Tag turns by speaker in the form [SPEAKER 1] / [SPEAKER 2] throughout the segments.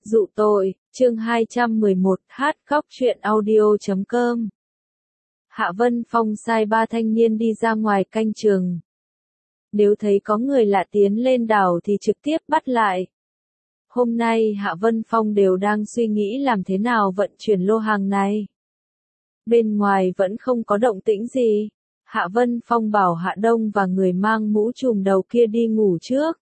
[SPEAKER 1] Dụ tội, chương 211, hát khóc truyện audio.com. Hạ Vân Phong sai 3 thanh niên đi ra ngoài canh chừng. Nếu thấy có người lạ tiến lên đảo thì trực tiếp bắt lại. Hôm nay Hạ Vân Phong đều đang suy nghĩ làm thế nào vận chuyển lô hàng này. Bên ngoài vẫn không có động tĩnh gì. Hạ Vân Phong bảo Hạ Đông và người mang mũ trùm đầu kia đi ngủ trước.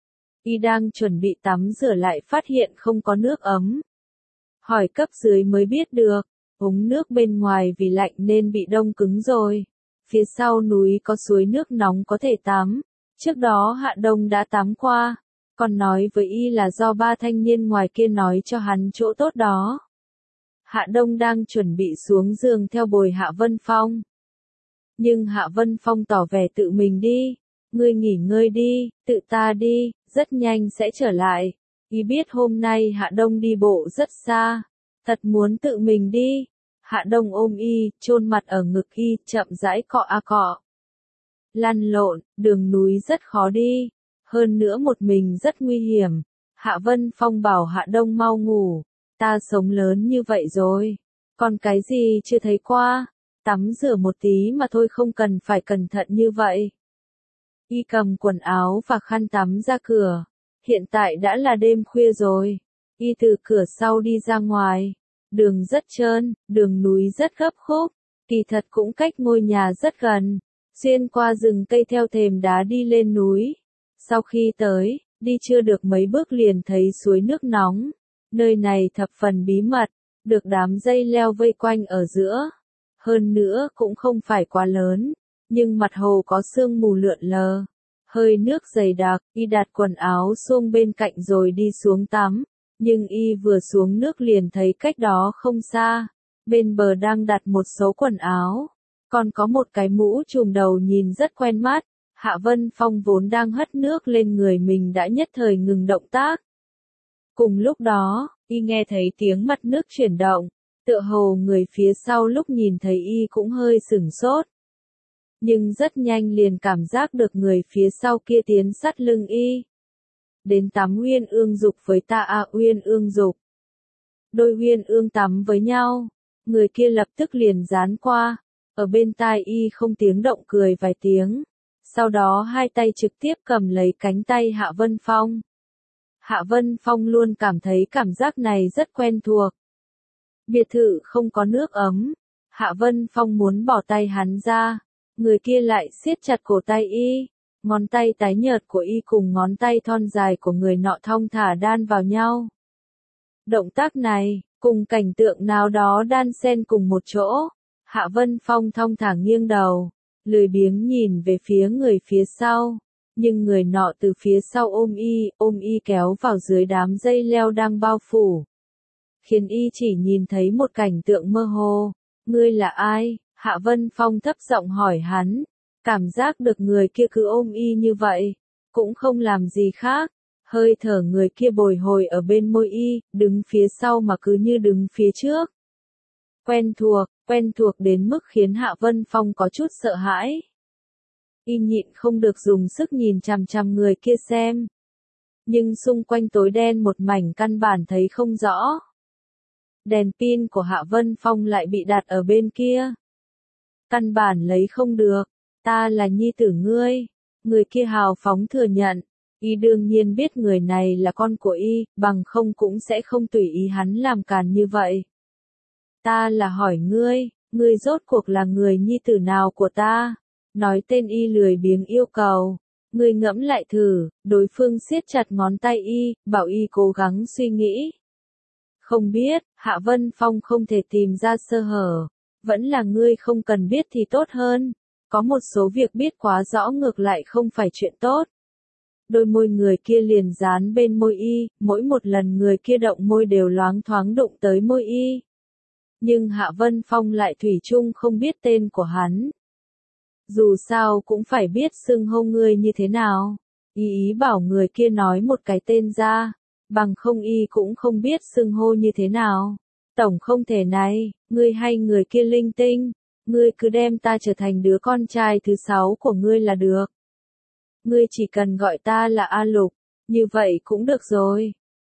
[SPEAKER 1] Y đang chuẩn bị tắm rửa lại phát hiện không có nước ấm. Hỏi cấp dưới mới biết được, ống nước bên ngoài vì lạnh nên bị đông cứng rồi. Phía sau núi có suối nước nóng có thể tắm. Trước đó Hạ Đông đã tắm qua, còn nói với Y là do 3 thanh niên ngoài kia nói cho hắn chỗ tốt đó. Hạ Đông đang chuẩn bị xuống giường theo bồi Hạ Vân Phong. Nhưng Hạ Vân Phong tỏ vẻ tự mình đi. Ngươi nghỉ ngơi đi, tự ta đi, rất nhanh sẽ trở lại. Y biết hôm nay Hạ Đông đi bộ rất xa, thật muốn tự mình đi. Hạ Đông ôm Y, chôn mặt ở ngực Y, chậm rãi cọ a cọ. Lăn lộn, đường núi rất khó đi, hơn nữa một mình rất nguy hiểm. Hạ Vân Phong bảo Hạ Đông mau ngủ, ta sống lớn như vậy rồi, còn cái gì chưa thấy qua, tắm rửa một tí mà thôi không cần phải cẩn thận như vậy. Y cầm quần áo và khăn tắm ra cửa. Hiện tại đã là đêm khuya rồi. Y từ cửa sau đi ra ngoài. Đường rất trơn, đường núi rất gấp khúc. Kỳ thật cũng cách ngôi nhà rất gần. Xuyên qua rừng cây theo thềm đá đi lên núi. Sau khi tới, đi chưa được mấy bước liền thấy suối nước nóng. Nơi này thập phần bí mật, được đám dây leo vây quanh ở giữa. Hơn nữa cũng không phải quá lớn. Nhưng mặt hồ có sương mù lượn lờ, hơi nước dày đặc. Y đặt quần áo xuống bên cạnh rồi đi xuống tắm, nhưng Y vừa xuống nước liền thấy cách đó không xa, bên bờ đang đặt một số quần áo, còn có một cái mũ trùm đầu nhìn rất quen mắt. Hạ Vân Phong vốn đang hất nước lên người mình đã nhất thời ngừng động tác. Cùng lúc đó, Y nghe thấy tiếng mặt nước chuyển động, tựa hồ người phía sau lúc nhìn thấy Y cũng hơi sửng sốt. Nhưng rất nhanh liền cảm giác được người phía sau kia tiến sát lưng Y. Đến tắm Uyên Ương Dục với ta Uyên Ương Dục. Đôi Uyên Ương tắm với nhau, người kia lập tức liền dán qua, ở bên tai Y không tiếng động cười vài tiếng. Sau đó hai tay trực tiếp cầm lấy cánh tay Hạ Vân Phong. Hạ Vân Phong luôn cảm thấy cảm giác này rất quen thuộc. Biệt thự không có nước ấm, Hạ Vân Phong muốn bỏ tay hắn ra. Người kia lại siết chặt cổ tay Y, ngón tay tái nhợt của Y cùng ngón tay thon dài của người nọ thong thả đan vào nhau. Động tác này, cùng cảnh tượng nào đó đan xen cùng một chỗ. Hạ Vân Phong thong thả nghiêng đầu, lười biếng nhìn về phía người phía sau, nhưng người nọ từ phía sau ôm Y kéo vào dưới đám dây leo đang bao phủ. Khiến Y chỉ nhìn thấy một cảnh tượng mơ hồ. Ngươi là ai? Hạ Vân Phong thấp giọng hỏi hắn, cảm giác được người kia cứ ôm Y như vậy, cũng không làm gì khác, hơi thở người kia bồi hồi ở bên môi Y, đứng phía sau mà cứ như đứng phía trước. Quen thuộc đến mức khiến Hạ Vân Phong có chút sợ hãi. Y nhịn không được dùng sức nhìn chằm chằm người kia xem. Nhưng xung quanh tối đen một mảnh căn bản thấy không rõ. Đèn pin của Hạ Vân Phong lại bị đặt ở bên kia. Căn bản lấy không được, ta là nhi tử ngươi. Người kia hào phóng thừa nhận. Y đương nhiên biết người này là con của Y, bằng không cũng sẽ không tùy ý hắn làm càn như vậy. Ta là hỏi ngươi rốt cuộc là người nhi tử nào của ta? Nói tên Y lười biếng yêu cầu. Ngươi ngẫm lại thử. Đối phương siết chặt ngón tay Y, bảo Y cố gắng suy nghĩ. Không biết, Hạ Vân Phong không thể tìm ra sơ hở. Vẫn là ngươi không cần biết thì tốt hơn. Có một số việc biết quá rõ ngược lại không phải chuyện tốt. Đôi môi người kia liền dán bên môi Y, mỗi một lần người kia động môi đều loáng thoáng đụng tới môi Y. Nhưng Hạ Vân Phong lại thủy chung không biết tên của hắn. Dù sao cũng phải biết xưng hô ngươi như thế nào. Y bảo người kia nói một cái tên ra, bằng không Y cũng không biết xưng hô như thế nào. Tổng không thể này, ngươi hay người kia linh tinh, ngươi cứ đem ta trở thành đứa con trai thứ 6 của ngươi là được. Ngươi chỉ cần gọi ta là A Lục, như vậy cũng được rồi.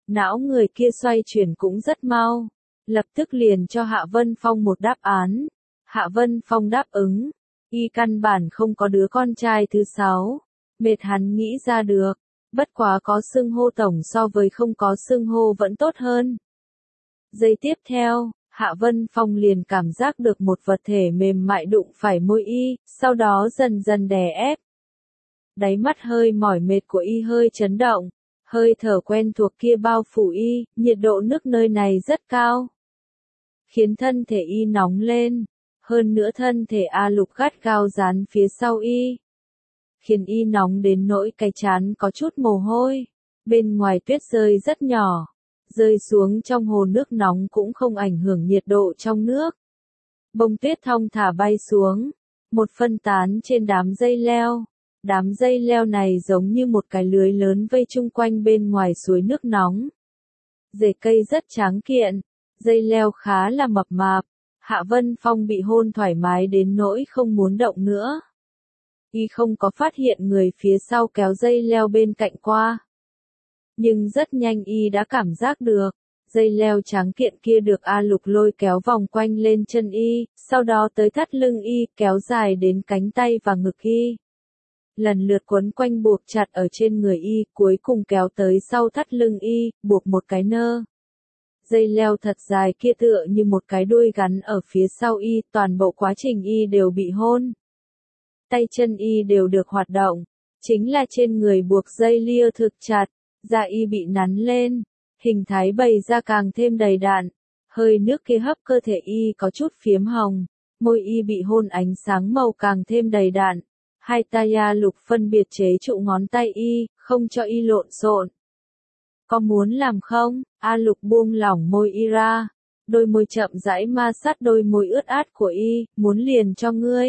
[SPEAKER 1] Não người kia xoay chuyển cũng rất mau, lập tức liền cho Hạ Vân Phong một đáp án. Hạ Vân Phong đáp ứng, y căn bản không có đứa con trai thứ 6, mệt hắn nghĩ ra được, bất quá có xưng hô tổng so với không có xưng hô vẫn tốt hơn. Giây tiếp theo, Hạ Vân Phong liền cảm giác được một vật thể mềm mại đụng phải môi y, sau đó dần dần đè ép. Đáy mắt hơi mỏi mệt của y hơi chấn động, hơi thở quen thuộc kia bao phủ y, nhiệt độ nước nơi này rất cao, khiến thân thể y nóng lên, hơn nữa thân thể A Lục gắt gao dán phía sau y, khiến y nóng đến nỗi cái trán có chút mồ hôi. Bên ngoài tuyết rơi rất nhỏ, rơi xuống trong hồ nước nóng cũng không ảnh hưởng nhiệt độ trong nước. Bông tuyết thong thả bay xuống, một phân tán trên đám dây leo. Đám dây leo này giống như một cái lưới lớn vây chung quanh bên ngoài suối nước nóng. Rễ cây rất tráng kiện, dây leo khá là mập mạp. Hạ Vân Phong bị hôn thoải mái đến nỗi không muốn động nữa. Y không có phát hiện người phía sau kéo dây leo bên cạnh qua. Nhưng rất nhanh y đã cảm giác được, dây leo tráng kiện kia được A Lục lôi kéo vòng quanh lên chân y, sau đó tới thắt lưng y, kéo dài đến cánh tay và ngực y. Lần lượt quấn quanh buộc chặt ở trên người y, cuối cùng kéo tới sau thắt lưng y, buộc một cái nơ. Dây leo thật dài kia tựa như một cái đuôi gắn ở phía sau y, toàn bộ quá trình y đều bị hôn. Tay chân y đều được hoạt động, chính là trên người buộc dây lia thực chặt, da y bị nắn lên, hình thái bày ra càng thêm đầy đặn, hơi nước kia hấp cơ thể y có chút phiếm hồng, môi y bị hôn ánh sáng màu càng thêm đầy đặn. Hai tay A Lục phân biệt chế trụ ngón tay y, không cho y lộn xộn. Có muốn làm không? A Lục buông lỏng môi y ra, đôi môi chậm rãi ma sát đôi môi ướt át của y, muốn liền cho ngươi.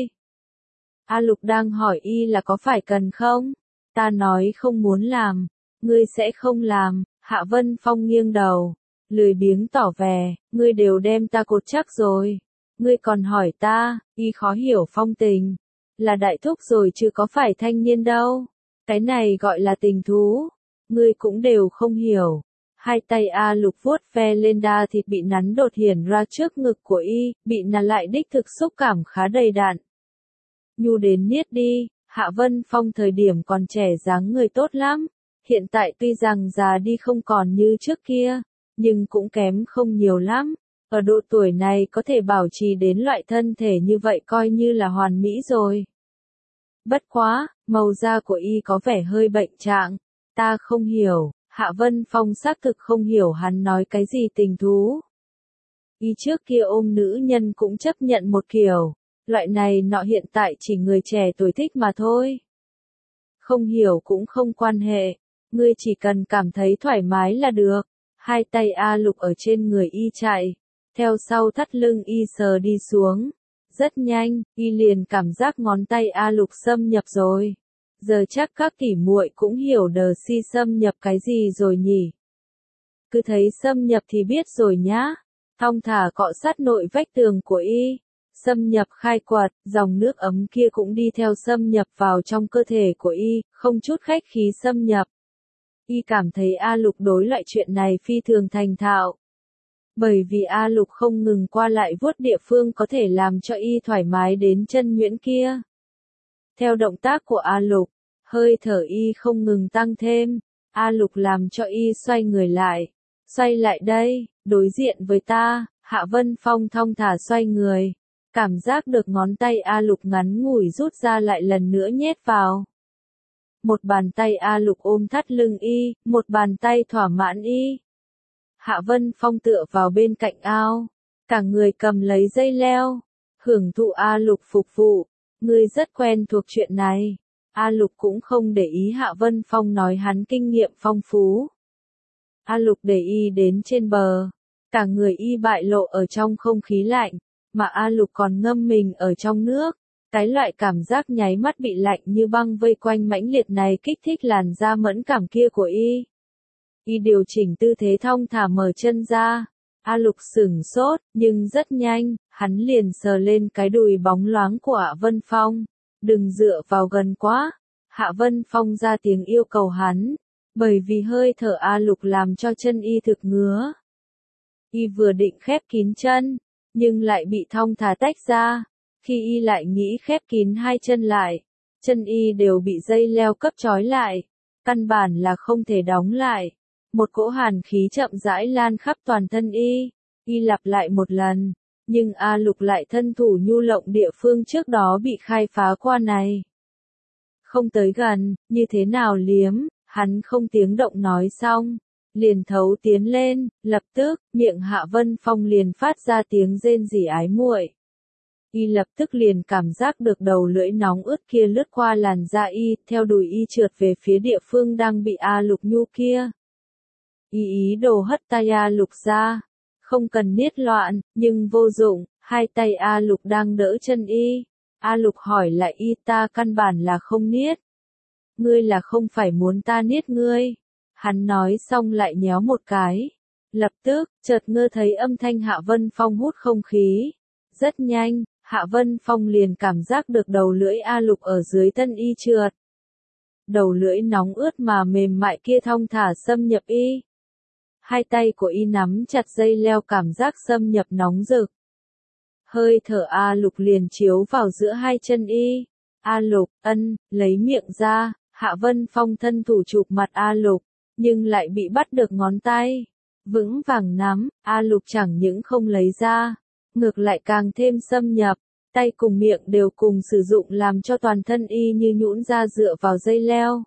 [SPEAKER 1] A Lục đang hỏi y là có phải cần không? Ta nói không muốn làm, ngươi sẽ không làm. Hạ Vân Phong nghiêng đầu, lười biếng tỏ vẻ, ngươi đều đem ta cột chắc rồi. Ngươi còn hỏi ta, y khó hiểu Phong tình. Là đại thúc rồi chứ có phải thanh niên đâu. Cái này gọi là tình thú. Ngươi cũng đều không hiểu. Hai tay A Lục vuốt ve lên đa thịt bị nắn đột hiển ra trước ngực của y, bị nắn lại đích thực xúc cảm khá đầy đặn. Nhu đến niết đi, Hạ Vân Phong thời điểm còn trẻ dáng người tốt lắm. Hiện tại tuy rằng già đi không còn như trước kia, nhưng cũng kém không nhiều lắm. Ở độ tuổi này có thể bảo trì đến loại thân thể như vậy coi như là hoàn mỹ rồi. Bất quá, màu da của y có vẻ hơi bệnh trạng. Ta không hiểu, Hạ Vân Phong xác thực không hiểu hắn nói cái gì tình thú. Y trước kia ôm nữ nhân cũng chấp nhận một kiểu, loại này nọ hiện tại chỉ người trẻ tuổi thích mà thôi. Không hiểu cũng không quan hệ, ngươi chỉ cần cảm thấy thoải mái là được. Hai tay A Lục ở trên người y chạy, theo sau thắt lưng y sờ đi xuống. Rất nhanh, y liền cảm giác ngón tay A Lục xâm nhập rồi. Giờ chắc các tỉ muội cũng hiểu đờ si xâm nhập cái gì rồi nhỉ. Cứ thấy xâm nhập thì biết rồi nhá. Thong thả cọ sát nội vách tường của y. Xâm nhập khai quật, dòng nước ấm kia cũng đi theo xâm nhập vào trong cơ thể của y, không chút khách khí xâm nhập. Y cảm thấy A Lục đối loại chuyện này phi thường thành thạo. Bởi vì A Lục không ngừng qua lại vuốt địa phương có thể làm cho y thoải mái đến chân nhuyễn kia. Theo động tác của A Lục, hơi thở y không ngừng tăng thêm, A Lục làm cho y xoay người lại. Xoay lại đây, đối diện với ta, Hạ Vân Phong thong thả xoay người. Cảm giác được ngón tay A Lục ngắn ngủi rút ra lại lần nữa nhét vào. Một bàn tay A Lục ôm thắt lưng y, một bàn tay thỏa mãn y. Hạ Vân Phong tựa vào bên cạnh ao, cả người cầm lấy dây leo, hưởng thụ A Lục phục vụ. Ngươi rất quen thuộc chuyện này. A Lục cũng không để ý Hạ Vân Phong nói hắn kinh nghiệm phong phú. A Lục để y đến trên bờ, cả người y bại lộ ở trong không khí lạnh, mà A Lục còn ngâm mình ở trong nước. Cái loại cảm giác nháy mắt bị lạnh như băng vây quanh mãnh liệt này kích thích làn da mẫn cảm kia của y. Y điều chỉnh tư thế thong thả mở chân ra. A Lục sửng sốt, nhưng rất nhanh, hắn liền sờ lên cái đùi bóng loáng của Hạ Vân Phong. Đừng dựa vào gần quá. Hạ Vân Phong ra tiếng yêu cầu hắn. Bởi vì hơi thở A Lục làm cho chân y thực ngứa. Y vừa định khép kín chân, nhưng lại bị thong thả tách ra. Khi y lại nghĩ khép kín hai chân lại, chân y đều bị dây leo cấp trói lại, căn bản là không thể đóng lại. Một cỗ hàn khí chậm rãi lan khắp toàn thân y lặp lại một lần, nhưng A Lục lại thân thủ nhu lộng địa phương trước đó bị khai phá qua này. Không tới gần, như thế nào liếm, hắn không tiếng động nói xong, liền thấu tiến lên, lập tức, miệng Hạ Vân Phong liền phát ra tiếng rên rỉ ái muội. Y lập tức liền cảm giác được đầu lưỡi nóng ướt kia lướt qua làn da y, theo đùi y trượt về phía địa phương đang bị A Lục nhu kia. Y ý đồ hất tay A Lục ra, không cần niết loạn, nhưng vô dụng, hai tay A Lục đang đỡ chân y. A Lục hỏi lại y, ta căn bản là không niết. Ngươi là không phải muốn ta niết ngươi. Hắn nói xong lại nhéo một cái. Lập tức, chợt ngơ thấy âm thanh Hạ Vân Phong hút không khí. Rất nhanh, Hạ Vân Phong liền cảm giác được đầu lưỡi A Lục ở dưới thân y trượt. Đầu lưỡi nóng ướt mà mềm mại kia thong thả xâm nhập y. Hai tay của y nắm chặt dây leo, cảm giác xâm nhập nóng rực. Hơi thở A Lục liền chiếu vào giữa hai chân y. A Lục, lấy miệng ra. Hạ Vân Phong thân thủ chụp mặt A Lục, nhưng lại bị bắt được ngón tay. Vững vàng nắm, A Lục chẳng những không lấy ra, ngược lại càng thêm xâm nhập, tay cùng miệng đều cùng sử dụng làm cho toàn thân y như nhũn ra dựa vào dây leo.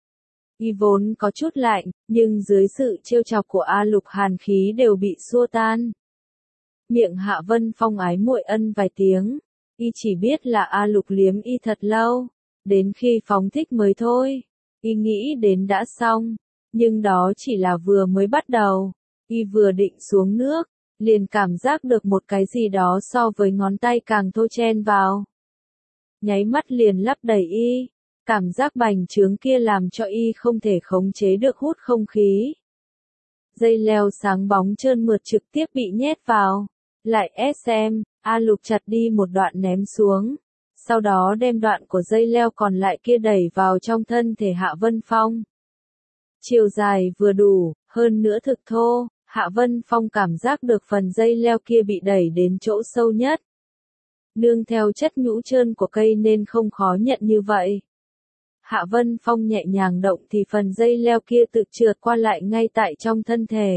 [SPEAKER 1] Y vốn có chút lạnh, nhưng dưới sự trêu chọc của A Lục hàn khí đều bị xua tan. Miệng Hạ Vân Phong ái muội vài tiếng, y chỉ biết là A Lục liếm y thật lâu. Đến khi phóng thích mới thôi, y nghĩ đến đã xong, nhưng đó chỉ là vừa mới bắt đầu. Y vừa định xuống nước, liền cảm giác được một cái gì đó so với ngón tay càng thô chen vào. Nháy mắt liền lấp đầy y, cảm giác bành trướng kia làm cho y không thể khống chế được hút không khí. Dây leo sáng bóng trơn mượt trực tiếp bị nhét vào, lại SM, A Lục chặt đi một đoạn ném xuống. Sau đó đem đoạn của dây leo còn lại kia đẩy vào trong thân thể Hạ Vân Phong. Chiều dài vừa đủ, hơn nữa thực thô, Hạ Vân Phong cảm giác được phần dây leo kia bị đẩy đến chỗ sâu nhất. Nương theo chất nhũ trơn của cây nên không khó nhận như vậy. Hạ Vân Phong nhẹ nhàng động thì phần dây leo kia tự trượt qua lại ngay tại trong thân thể.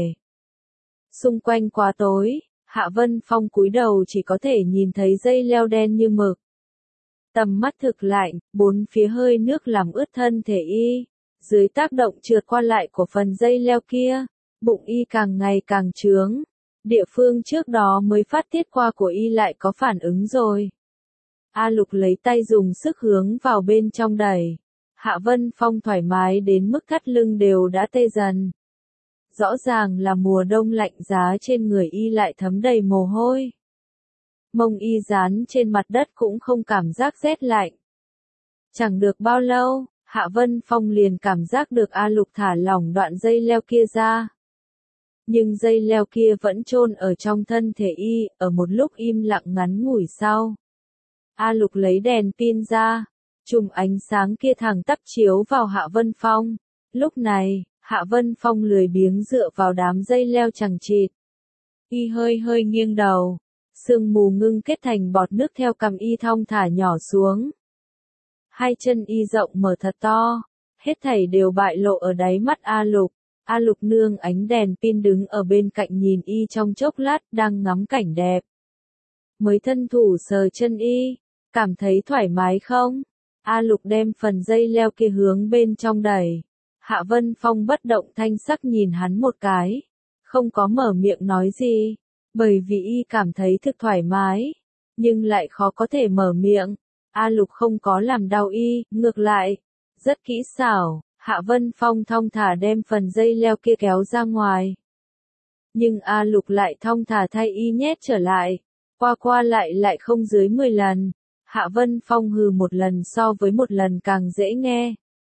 [SPEAKER 1] Xung quanh quá tối, Hạ Vân Phong cúi đầu chỉ có thể nhìn thấy dây leo đen như mực. Tầm mắt thực lạnh, bốn phía hơi nước làm ướt thân thể y. Dưới tác động trượt qua lại của phần dây leo kia, bụng y càng ngày càng trướng. Địa phương trước đó mới phát tiết qua của y lại có phản ứng rồi. A Lục lấy tay dùng sức hướng vào bên trong đẩy. Hạ Vân Phong thoải mái đến mức thắt lưng đều đã tê dần. Rõ ràng là mùa đông lạnh giá, trên người y lại thấm đầy mồ hôi. Mông y dán trên mặt đất cũng không cảm giác rét lạnh. Chẳng được bao lâu, Hạ Vân Phong liền cảm giác được A Lục thả lỏng đoạn dây leo kia ra. Nhưng dây leo kia vẫn chôn ở trong thân thể y, ở một lúc im lặng ngắn ngủi sau. A Lục lấy đèn pin ra, chùm ánh sáng kia thẳng tắp chiếu vào Hạ Vân Phong. Lúc này, Hạ Vân Phong lười biếng dựa vào đám dây leo chằng chịt. Y hơi hơi nghiêng đầu. Sương mù ngưng kết thành bọt nước theo cằm y thong thả nhỏ xuống. Hai chân y rộng mở thật to, hết thảy đều bại lộ ở đáy mắt A Lục. A Lục nương ánh đèn pin đứng ở bên cạnh nhìn y trong chốc lát, đang ngắm cảnh đẹp. Mới thân thủ sờ chân y, cảm thấy thoải mái không? A Lục đem phần dây leo kia hướng bên trong đẩy. Hạ Vân Phong bất động thanh sắc nhìn hắn một cái, không có mở miệng nói gì. Bởi vì y cảm thấy thực thoải mái, nhưng lại khó có thể mở miệng. A Lục không có làm đau y, ngược lại, rất kỹ xảo. Hạ Vân Phong thong thả đem phần dây leo kia kéo ra ngoài. Nhưng A Lục lại thong thả thay y nhét trở lại, qua lại không dưới 10 lần. Hạ Vân Phong hừ một lần so với một lần càng dễ nghe.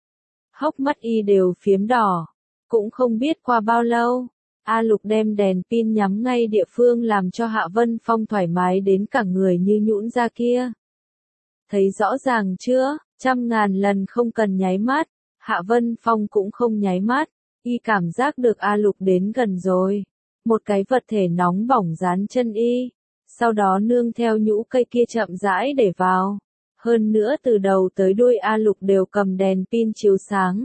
[SPEAKER 1] Hốc mắt y đều phiếm đỏ, cũng không biết qua bao lâu. A Lục đem đèn pin nhắm ngay địa phương làm cho Hạ Vân Phong thoải mái đến cả người như nhũn ra kia. Thấy rõ ràng chưa, 100.000 lần không cần nháy mắt. Hạ Vân Phong cũng không nháy mắt, y cảm giác được A Lục đến gần rồi. Một cái vật thể nóng bỏng dán chân y, sau đó nương theo nhũ cây kia chậm rãi để vào. Hơn nữa từ đầu tới đuôi A Lục đều cầm đèn pin chiếu sáng.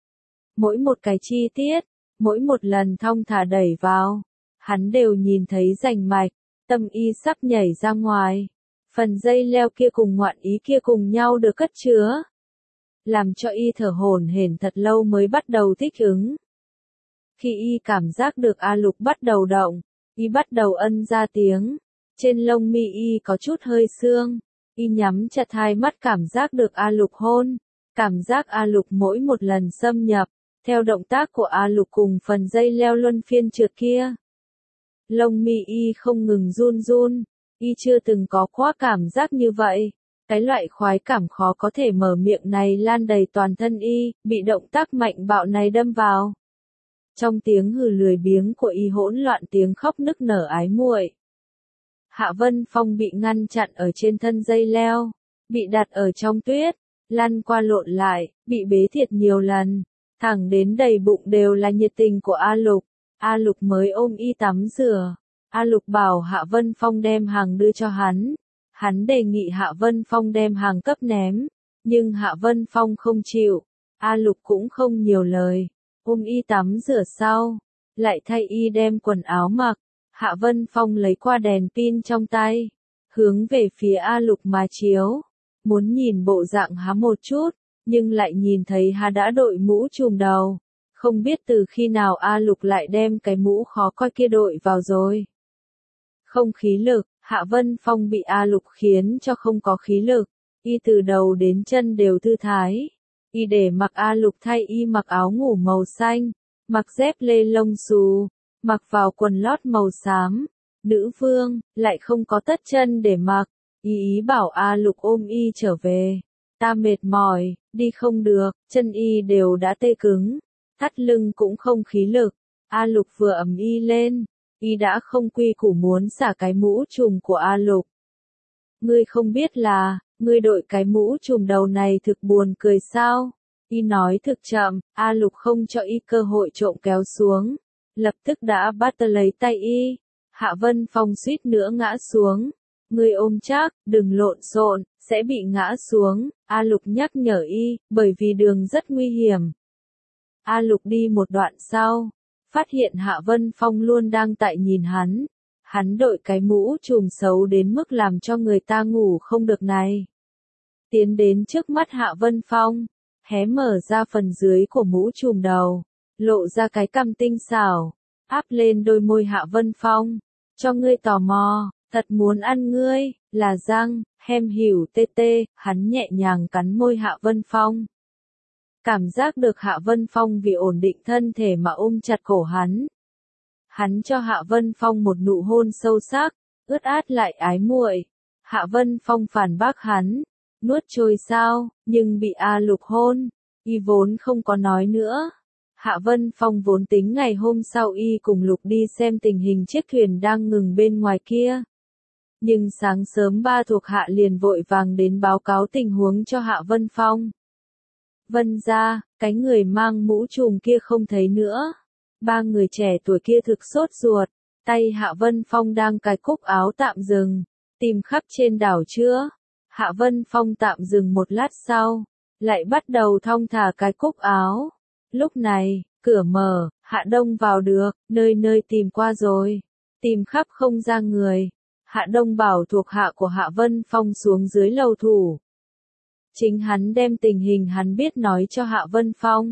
[SPEAKER 1] Mỗi một cái chi tiết, mỗi một lần thong thả đẩy vào, hắn đều nhìn thấy rành mạch, tâm y sắp nhảy ra ngoài. Phần dây leo kia cùng ngoạn ý kia cùng nhau được cất chứa, làm cho y thở hổn hển thật lâu mới bắt đầu thích ứng. Khi y cảm giác được A Lục bắt đầu động, y bắt đầu ân ra tiếng, trên lông mi y có chút hơi sương, y nhắm chặt hai mắt cảm giác được A Lục hôn, cảm giác A Lục mỗi một lần xâm nhập, theo động tác của A Lục cùng phần dây leo luân phiên trượt kia. Lông mi y không ngừng run run, y chưa từng có quá cảm giác như vậy. Cái loại khoái cảm khó có thể mở miệng này lan đầy toàn thân y, bị động tác mạnh bạo này đâm vào. Trong tiếng hừ lười biếng của y hỗn loạn tiếng khóc nức nở ái muội. Hạ Vân Phong bị ngăn chặn ở trên thân dây leo, bị đặt ở trong tuyết, lăn qua lộn lại, bị bế thiệt nhiều lần, thẳng đến đầy bụng đều là nhiệt tình của A Lục. A Lục mới ôm y tắm rửa. A Lục bảo Hạ Vân Phong đem hàng đưa cho hắn. Hắn đề nghị Hạ Vân Phong đem hàng cấp ném, nhưng Hạ Vân Phong không chịu. A Lục cũng không nhiều lời, ôm y tắm rửa sau, lại thay y đem quần áo mặc. Hạ Vân Phong lấy qua đèn pin trong tay, hướng về phía A Lục mà chiếu, muốn nhìn bộ dạng hắn một chút, nhưng lại nhìn thấy hắn đã đội mũ trùm đầu. Không biết từ khi nào A Lục lại đem cái mũ khó coi kia đội vào rồi. Không khí lực, Hạ Vân Phong bị A Lục khiến cho không có khí lực, y từ đầu đến chân đều thư thái. Y để mặc A Lục thay y mặc áo ngủ màu xanh, mặc dép lê lông xù, mặc vào quần lót màu xám. Nữ vương, lại không có tất chân để mặc, ý bảo A Lục ôm y trở về. Ta mệt mỏi, đi không được, chân y đều đã tê cứng, thắt lưng cũng không khí lực. A Lục vừa ầm y lên, y đã không quy củ muốn xả cái mũ trùm của A Lục. Ngươi không biết là, ngươi đội cái mũ trùm đầu này thực buồn cười sao? Y nói thực chậm, A Lục không cho y cơ hội trộm kéo xuống, lập tức đã bắt lấy tay y. Hạ Vân Phong suýt nữa ngã xuống. Ngươi ôm chắc, đừng lộn xộn, sẽ bị ngã xuống. A Lục nhắc nhở y, bởi vì đường rất nguy hiểm. A Lục đi một đoạn sau, phát hiện Hạ Vân Phong luôn đang tại nhìn hắn. Hắn đội cái mũ trùm xấu đến mức làm cho người ta ngủ không được này. Tiến đến trước mắt Hạ Vân Phong, hé mở ra phần dưới của mũ trùm đầu, lộ ra cái cằm tinh xảo, áp lên đôi môi Hạ Vân Phong. Cho ngươi tò mò, thật muốn ăn ngươi, là răng, hem hỉu tê tê, hắn nhẹ nhàng cắn môi Hạ Vân Phong. Cảm giác được Hạ Vân Phong vì ổn định thân thể mà ôm chặt cổ hắn. Hắn cho Hạ Vân Phong một nụ hôn sâu sắc, ướt át lại ái muội. Hạ Vân Phong phản bác hắn, nuốt trôi sao, nhưng bị A Lục hôn, y vốn không có nói nữa. Hạ Vân Phong vốn tính ngày hôm sau y cùng Lục đi xem tình hình chiếc thuyền đang ngừng bên ngoài kia. Nhưng sáng sớm ba thuộc hạ liền vội vàng đến báo cáo tình huống cho Hạ Vân Phong. Vân ra, cái người mang mũ trùm kia không thấy nữa. Ba người trẻ tuổi kia thực sốt ruột, tay Hạ Vân Phong đang cài cúc áo tạm dừng, tìm khắp trên đảo chưa. Hạ Vân Phong tạm dừng một lát sau, lại bắt đầu thong thả cài cúc áo. Lúc này, cửa mở, Hạ Đông vào được, nơi nơi tìm qua rồi, tìm khắp không ra người. Hạ Đông bảo thuộc hạ của Hạ Vân Phong xuống dưới lầu thủ. Chính hắn đem tình hình hắn biết nói cho Hạ Vân Phong.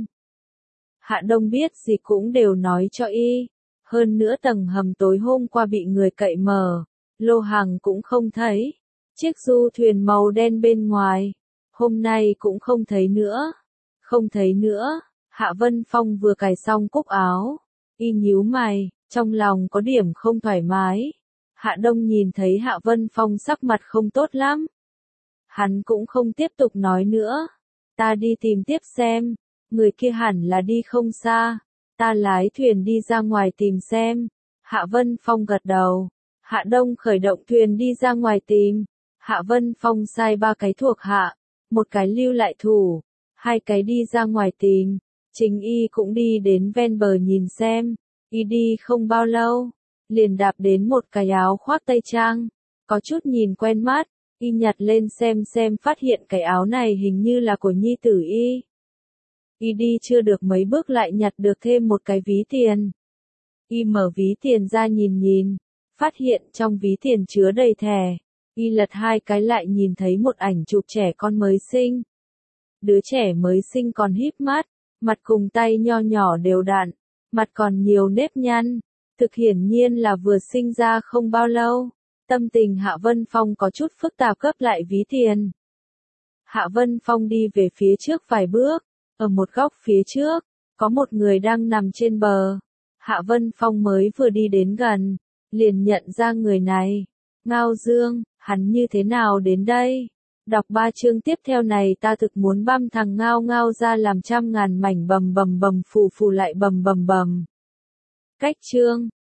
[SPEAKER 1] Hạ Đông biết gì cũng đều nói cho y. Hơn nữa tầng hầm tối hôm qua bị người cậy mở, lô hàng cũng không thấy. Chiếc du thuyền màu đen bên ngoài, hôm nay cũng không thấy nữa. Không thấy nữa, Hạ Vân Phong vừa cài xong cúc áo. Y nhíu mày, trong lòng có điểm không thoải mái. Hạ Đông nhìn thấy Hạ Vân Phong sắc mặt không tốt lắm. Hắn cũng không tiếp tục nói nữa. Ta đi tìm tiếp xem. Người kia hẳn là đi không xa. Ta lái thuyền đi ra ngoài tìm xem. Hạ Vân Phong gật đầu. Hạ Đông khởi động thuyền đi ra ngoài tìm. Hạ Vân Phong sai ba cái thuộc hạ. Một cái lưu lại thủ. Hai cái đi ra ngoài tìm, chính y cũng đi đến ven bờ nhìn xem, y đi không bao lâu, liền đạp đến một cái áo khoác tây trang, có chút nhìn quen mắt, y nhặt lên xem phát hiện cái áo này hình như là của nhi tử y. Y đi chưa được mấy bước lại nhặt được thêm một cái ví tiền. Y mở ví tiền ra nhìn, phát hiện trong ví tiền chứa đầy thẻ. Y lật hai cái lại nhìn thấy một ảnh chụp trẻ con mới sinh. Đứa trẻ mới sinh còn híp mắt, mặt cùng tay nho nhỏ đều đặn, mặt còn nhiều nếp nhăn, thực hiển nhiên là vừa sinh ra không bao lâu. Tâm tình Hạ Vân Phong có chút phức tạp gấp lại ví tiền. Hạ Vân Phong đi về phía trước vài bước, ở một góc phía trước, có một người đang nằm trên bờ. Hạ Vân Phong mới vừa đi đến gần, liền nhận ra người này. Ngao Dương, hắn như thế nào đến đây? Đọc 3 chương tiếp theo này ta thực muốn băm thằng Ngao Ngao ra làm trăm ngàn mảnh bầm bầm bầm phù phù lại bầm bầm bầm. Cách chương